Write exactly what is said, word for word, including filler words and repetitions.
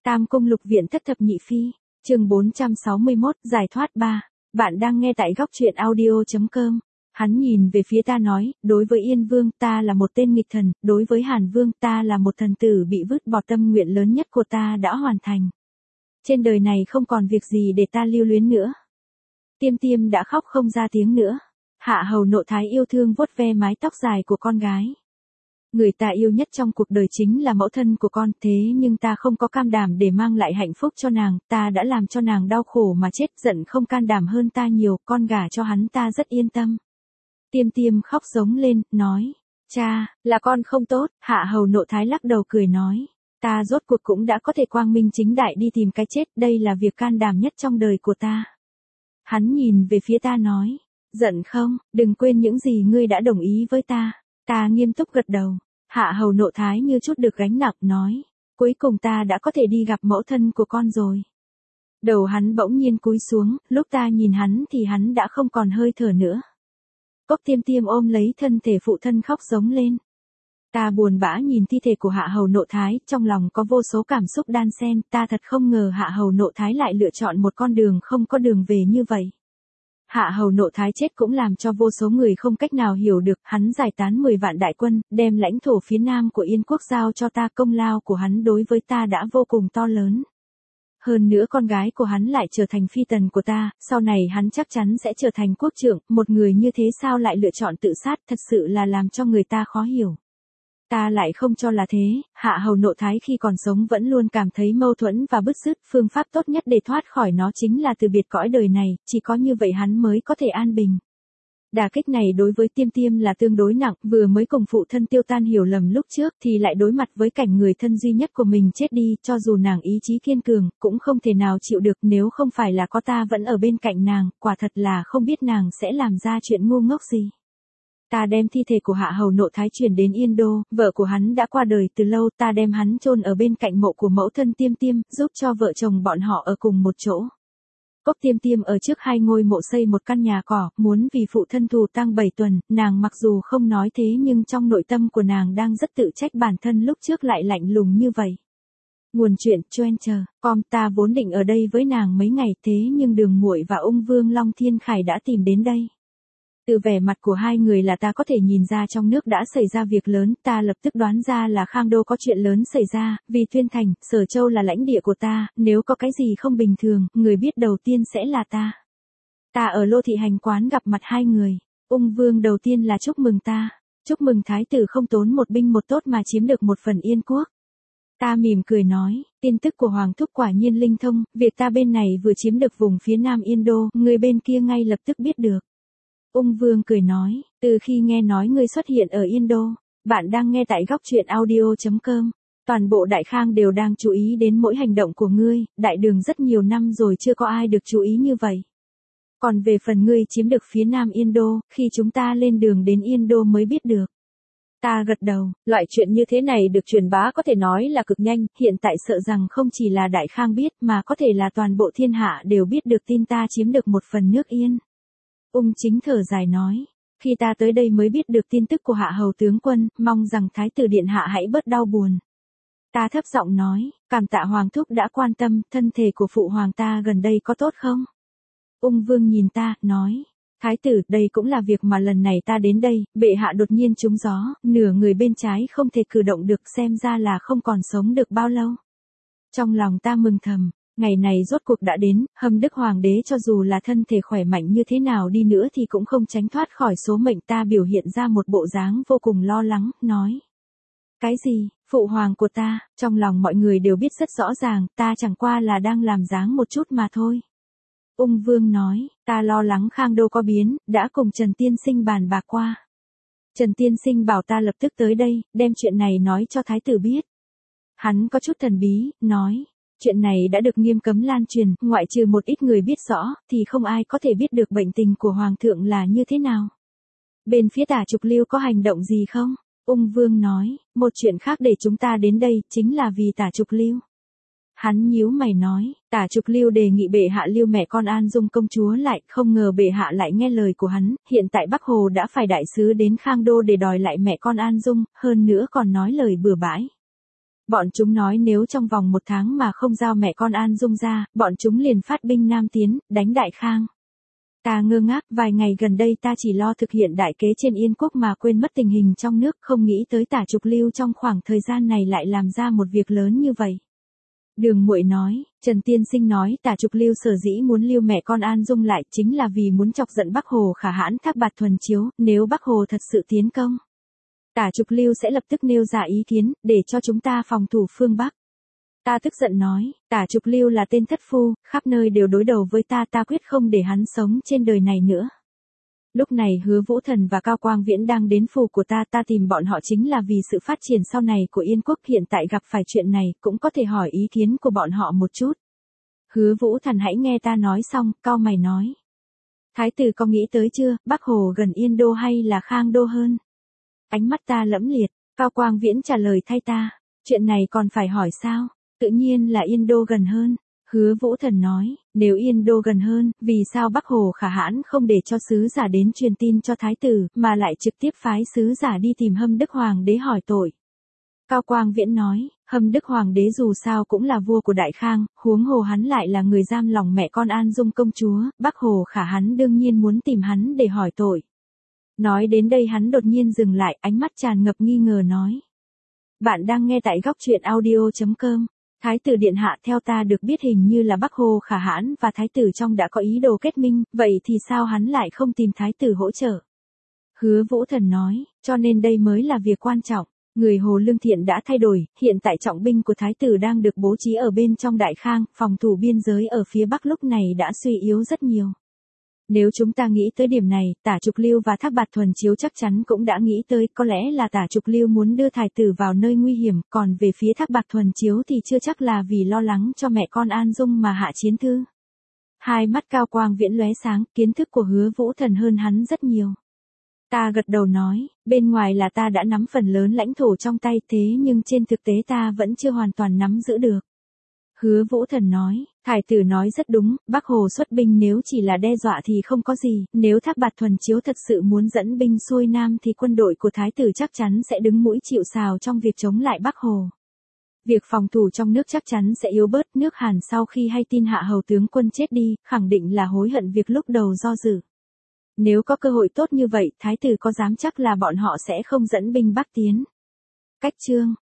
Tam cung lục viện thất thập nhị phi, chương bốn trăm sáu mươi mốt, giải thoát ba. Bạn đang nghe tại góc truyện audio chấm com. Hắn nhìn về phía ta nói, đối với Yên Vương ta là một tên nghịch thần, đối với Hàn Vương ta là một thần tử bị vứt bỏ, tâm nguyện lớn nhất của ta đã hoàn thành. Trên đời này không còn việc gì để ta lưu luyến nữa. Tiêm Tiêm đã khóc không ra tiếng nữa. Hạ hầu nộ thái yêu thương vuốt ve mái tóc dài của con gái. Người ta yêu nhất trong cuộc đời chính là mẫu thân của con, thế nhưng ta không có cam đảm để mang lại hạnh phúc cho nàng, ta đã làm cho nàng đau khổ mà chết, giận không can đảm hơn ta nhiều, con gả cho hắn ta rất yên tâm. Tiêm Tiêm khóc giống lên, nói, cha, là con không tốt. Hạ hầu nộ thái lắc đầu cười nói, ta rốt cuộc cũng đã có thể quang minh chính đại đi tìm cái chết, đây là việc can đảm nhất trong đời của ta. Hắn nhìn về phía ta nói, giận không, đừng quên những gì ngươi đã đồng ý với ta. Ta nghiêm túc gật đầu. Hạ hầu nộ thái như chút được gánh nặng, nói, cuối cùng ta đã có thể đi gặp mẫu thân của con rồi. Đầu hắn bỗng nhiên cúi xuống, lúc ta nhìn hắn thì hắn đã không còn hơi thở nữa. Cốc Tiêm Tiêm ôm lấy thân thể phụ thân khóc giống lên. Ta buồn bã nhìn thi thể của hạ hầu nộ thái, trong lòng có vô số cảm xúc đan xen, ta thật không ngờ hạ hầu nộ thái lại lựa chọn một con đường không có đường về như vậy. Hạ hầu nộ thái chết cũng làm cho vô số người không cách nào hiểu được, hắn giải tán mười vạn đại quân, đem lãnh thổ phía nam của Yên quốc giao cho ta, công lao của hắn đối với ta đã vô cùng to lớn. Hơn nữa con gái của hắn lại trở thành phi tần của ta, sau này hắn chắc chắn sẽ trở thành quốc trưởng, một người như thế sao lại lựa chọn tự sát, thật sự là làm cho người ta khó hiểu. Ta lại không cho là thế, hạ hầu nộ thái khi còn sống vẫn luôn cảm thấy mâu thuẫn và bứt rứt, phương pháp tốt nhất để thoát khỏi nó chính là từ biệt cõi đời này, chỉ có như vậy hắn mới có thể an bình. Đả kích này đối với Tiêm Tiêm là tương đối nặng, vừa mới cùng phụ thân tiêu tan hiểu lầm lúc trước thì lại đối mặt với cảnh người thân duy nhất của mình chết đi, cho dù nàng ý chí kiên cường, cũng không thể nào chịu được, nếu không phải là có ta vẫn ở bên cạnh nàng, quả thật là không biết nàng sẽ làm ra chuyện ngu ngốc gì. Ta đem thi thể của hạ hầu nộ thái chuyển đến Yên Đô, vợ của hắn đã qua đời từ lâu, ta đem hắn chôn ở bên cạnh mộ của mẫu thân Tiêm Tiêm, giúp cho vợ chồng bọn họ ở cùng một chỗ. Cốc Tiêm Tiêm ở trước hai ngôi mộ xây một căn nhà cỏ, muốn vì phụ thân thù tang bảy tuần, nàng mặc dù không nói thế nhưng trong nội tâm của nàng đang rất tự trách bản thân lúc trước lại lạnh lùng như vậy. Nguồn chuyện Twitter com. Ta vốn định ở đây với nàng mấy ngày, thế nhưng Đường Muội và Ung Vương Long Thiên Khải đã tìm đến đây. Từ vẻ mặt của hai người là ta có thể nhìn ra trong nước đã xảy ra việc lớn, ta lập tức đoán ra là Khang Đô có chuyện lớn xảy ra, vì Tuyên Thành, Sở Châu là lãnh địa của ta, nếu có cái gì không bình thường, người biết đầu tiên sẽ là ta. Ta ở Lô Thị Hành quán gặp mặt hai người, Ung Vương đầu tiên là chúc mừng ta, chúc mừng thái tử không tốn một binh một tốt mà chiếm được một phần Yên quốc. Ta mỉm cười nói, tin tức của Hoàng thúc quả nhiên linh thông, việc ta bên này vừa chiếm được vùng phía nam Yên Đô, người bên kia ngay lập tức biết được. Ung Vương cười nói, từ khi nghe nói ngươi xuất hiện ở Yên Đô, bạn đang nghe tại góc truyện audio chấm com, toàn bộ Đại Khang đều đang chú ý đến mỗi hành động của ngươi, đại đường rất nhiều năm rồi chưa có ai được chú ý như vậy. Còn về phần ngươi chiếm được phía nam Yên Đô, khi chúng ta lên đường đến Yên Đô mới biết được. Ta gật đầu, loại chuyện như thế này được truyền bá có thể nói là cực nhanh, hiện tại sợ rằng không chỉ là Đại Khang biết mà có thể là toàn bộ thiên hạ đều biết được tin ta chiếm được một phần nước Yên. Ung Chính thở dài nói, khi ta tới đây mới biết được tin tức của hạ hầu tướng quân, mong rằng thái tử điện hạ hãy bớt đau buồn. Ta thấp giọng nói, cảm tạ Hoàng thúc đã quan tâm, thân thể của phụ hoàng ta gần đây có tốt không? Ung Vương nhìn ta, nói, thái tử, đây cũng là việc mà lần này ta đến đây, bệ hạ đột nhiên trúng gió, nửa người bên trái không thể cử động được, xem ra là không còn sống được bao lâu. Trong lòng ta mừng thầm. Ngày này rốt cuộc đã đến, Hâm Đức Hoàng đế cho dù là thân thể khỏe mạnh như thế nào đi nữa thì cũng không tránh thoát khỏi số mệnh. Ta biểu hiện ra một bộ dáng vô cùng lo lắng, nói. Cái gì, phụ hoàng của ta, trong lòng mọi người đều biết rất rõ ràng, ta chẳng qua là đang làm dáng một chút mà thôi. Ung Vương nói, ta lo lắng Khang Đô có biến, đã cùng Trần Tiên Sinh bàn bạc qua. Trần Tiên Sinh bảo ta lập tức tới đây, đem chuyện này nói cho thái tử biết. Hắn có chút thần bí, nói. Chuyện này đã được nghiêm cấm lan truyền, ngoại trừ một ít người biết rõ, thì không ai có thể biết được bệnh tình của Hoàng thượng là như thế nào. Bên phía Tả Trục Lưu có hành động gì không? Ung Vương nói, một chuyện khác để chúng ta đến đây, chính là vì Tả Trục Lưu. Hắn nhíu mày nói, Tả Trục Lưu đề nghị bệ hạ lưu mẹ con An Dung công chúa lại, không ngờ bệ hạ lại nghe lời của hắn, hiện tại Bắc Hồ đã phải đại sứ đến Khang Đô để đòi lại mẹ con An Dung, hơn nữa còn nói lời bừa bãi. Bọn chúng nói nếu trong vòng một tháng mà không giao mẹ con An Dung ra, bọn chúng liền phát binh Nam tiến, đánh Đại Khang. Ta ngơ ngác, vài ngày gần đây ta chỉ lo thực hiện đại kế trên Yên Quốc mà quên mất tình hình trong nước, không nghĩ tới Tả Trục Lưu trong khoảng thời gian này lại làm ra một việc lớn như vậy. Đường Muội nói, Trần Tiên Sinh nói Tả Trục Lưu sở dĩ muốn lưu mẹ con An Dung lại chính là vì muốn chọc giận Bắc Hồ Khả Hãn Thác Bạt Thuần Chiếu, nếu Bắc Hồ thật sự tiến công. Tả Trục Lưu sẽ lập tức nêu ra ý kiến, để cho chúng ta phòng thủ phương Bắc. Ta tức giận nói, Tả Trục Lưu là tên thất phu, khắp nơi đều đối đầu với ta, ta quyết không để hắn sống trên đời này nữa. Lúc này Hứa Vũ Thần và Cao Quang Viễn đang đến phủ của ta, ta tìm bọn họ chính là vì sự phát triển sau này của Yên Quốc, hiện tại gặp phải chuyện này, cũng có thể hỏi ý kiến của bọn họ một chút. Hứa Vũ Thần hãy nghe ta nói xong, cau mày nói. Thái tử có nghĩ tới chưa, Bắc Hồ gần Yên Đô hay là Khang Đô hơn? Ánh mắt ta lẫm liệt, Cao Quang Viễn trả lời thay ta, chuyện này còn phải hỏi sao, tự nhiên là Yên Đô gần hơn. Hứa Vũ Thần nói, nếu Yên Đô gần hơn, vì sao Bắc Hồ Khả Hãn không để cho sứ giả đến truyền tin cho thái tử, mà lại trực tiếp phái sứ giả đi tìm Hâm Đức Hoàng đế hỏi tội? Cao Quang Viễn nói, Hâm Đức Hoàng đế dù sao cũng là vua của Đại Khang, huống hồ hắn lại là người giam lòng mẹ con An Dung công chúa, Bắc Hồ Khả Hãn đương nhiên muốn tìm hắn để hỏi tội. Nói đến đây hắn đột nhiên dừng lại, ánh mắt tràn ngập nghi ngờ nói. Bạn đang nghe tại góc truyện audio chấm com. Thái tử điện hạ, theo ta được biết hình như là Bắc Hồ Khả Hãn và thái tử trong đã có ý đồ kết minh, vậy thì sao hắn lại không tìm thái tử hỗ trợ? Hứa Vũ Thần nói, cho nên đây mới là việc quan trọng. Người Hồ Lương Thiện đã thay đổi, hiện tại trọng binh của thái tử đang được bố trí ở bên trong Đại Khang, phòng thủ biên giới ở phía Bắc lúc này đã suy yếu rất nhiều. Nếu chúng ta nghĩ tới điểm này, Tả Trục Lưu và Thác Bạt Thuần Chiếu chắc chắn cũng đã nghĩ tới, có lẽ là Tả Trục Lưu muốn đưa thái tử vào nơi nguy hiểm, còn về phía Thác Bạt Thuần Chiếu thì chưa chắc là vì lo lắng cho mẹ con An Dung mà hạ chiến thư. Hai mắt Cao Quang Viễn lóe sáng, kiến thức của Hứa Vũ Thần hơn hắn rất nhiều. Ta gật đầu nói, bên ngoài là ta đã nắm phần lớn lãnh thổ trong tay, thế nhưng trên thực tế ta vẫn chưa hoàn toàn nắm giữ được. Hứa Vũ Thần nói, thái tử nói rất đúng, Bắc Hồ xuất binh nếu chỉ là đe dọa thì không có gì, nếu Thác Bạt Thuần Chiếu thật sự muốn dẫn binh xuôi Nam thì quân đội của thái tử chắc chắn sẽ đứng mũi chịu sào trong việc chống lại Bắc Hồ. Việc phòng thủ trong nước chắc chắn sẽ yếu bớt, nước Hàn sau khi hay tin Hạ Hầu tướng quân chết đi, khẳng định là hối hận việc lúc đầu do dự. Nếu có cơ hội tốt như vậy, thái tử có dám chắc là bọn họ sẽ không dẫn binh Bắc tiến? Cách chương